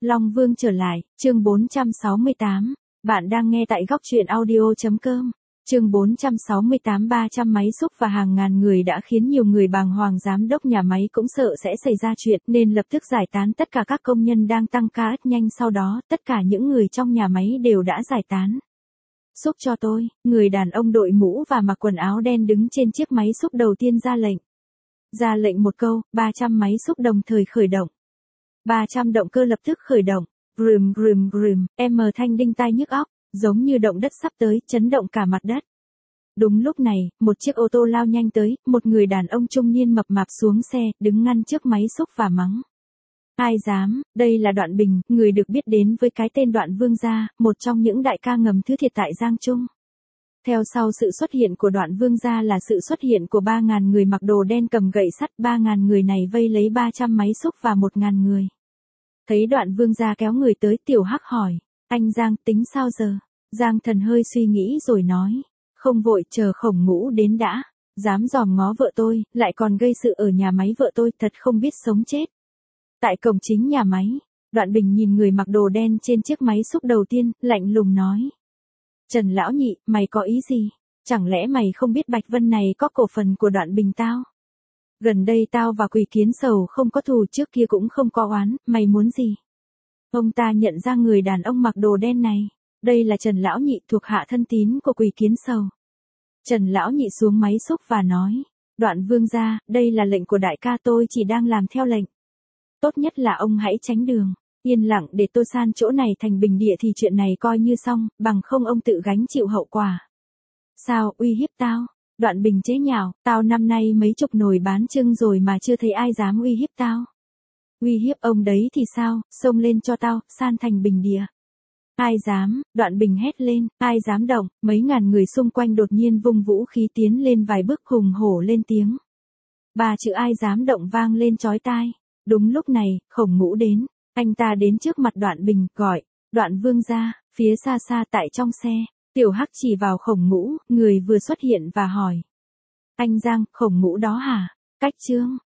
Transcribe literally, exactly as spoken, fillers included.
Long Vương trở lại, chương bốn trăm sáu mươi tám. Bạn đang nghe tại góc truyện audio.com. Chương bốn trăm sáu mươi tám ba trăm máy xúc và hàng ngàn người đã khiến nhiều người bàng hoàng, giám đốc nhà máy cũng sợ sẽ xảy ra chuyện nên lập tức giải tán tất cả các công nhân đang tăng ca. Rất nhanh sau đó, tất cả những người trong nhà máy đều đã giải tán. Xúc cho tôi, người đàn ông đội mũ và mặc quần áo đen đứng trên chiếc máy xúc đầu tiên ra lệnh. Ra lệnh một câu, ba trăm máy xúc đồng thời khởi động. ba trăm động cơ lập tức khởi động. Rùm rùm rùm, em thanh đinh tai nhức óc, giống như động đất sắp tới, chấn động cả mặt đất. Đúng lúc này, một chiếc ô tô lao nhanh tới, một người đàn ông trung niên mập mạp xuống xe, đứng ngăn trước máy xúc và mắng. Ai dám, đây là Đoạn Bình, người được biết đến với cái tên Đoạn Vương gia, một trong những đại ca ngầm thứ thiệt tại Giang Trung. Theo sau sự xuất hiện của Đoạn Vương gia là sự xuất hiện của ba ngàn người mặc đồ đen cầm gậy sắt, ba ngàn người này vây lấy ba trăm máy xúc và một ngàn người. Thấy Đoạn Vương gia kéo người tới, Tiểu Hắc hỏi, anh Giang tính sao giờ? Giang Thần hơi suy nghĩ rồi nói, không vội, chờ Khổng Ngũ đến đã. Dám dòm ngó vợ tôi, lại còn gây sự ở nhà máy vợ tôi, thật không biết sống chết. Tại cổng chính nhà máy, Đoạn Bình nhìn người mặc đồ đen trên chiếc máy xúc đầu tiên, lạnh lùng nói. Trần lão nhị, mày có ý gì? Chẳng lẽ mày không biết Bạch Vân này có cổ phần của Đoạn Bình tao? Gần đây tao và Quỷ Kiến Sầu không có thù, trước kia cũng không có oán, mày muốn gì? Ông ta nhận ra người đàn ông mặc đồ đen này. Đây là Trần lão nhị, thuộc hạ thân tín của Quỷ Kiến Sầu. Trần lão nhị xuống máy xúc và nói, Đoạn Vương gia, đây là lệnh của đại ca, tôi chỉ đang làm theo lệnh. Tốt nhất là ông hãy tránh đường, yên lặng để tôi san chỗ này thành bình địa thì chuyện này coi như xong, bằng không ông tự gánh chịu hậu quả. Sao, uy hiếp tao? Đoạn Bình chế nhạo, tao năm nay mấy chục nồi bán chưng rồi mà chưa thấy ai dám uy hiếp tao. Uy hiếp ông đấy thì sao, xông lên cho tao, san thành bình địa. Ai dám, Đoạn Bình hét lên, ai dám động, mấy ngàn người xung quanh đột nhiên vung vũ khí tiến lên vài bước hùng hổ lên tiếng. Ba chữ ai dám động vang lên chói tai. Đúng lúc này, Khổng Ngũ đến, anh ta đến trước mặt Đoạn Bình, gọi, Đoạn Vương gia, phía xa xa tại trong xe. Tiểu Hắc chỉ vào Khổng Ngũ, người vừa xuất hiện và hỏi. Anh Giang, Khổng Ngũ đó hả? Cách Trương,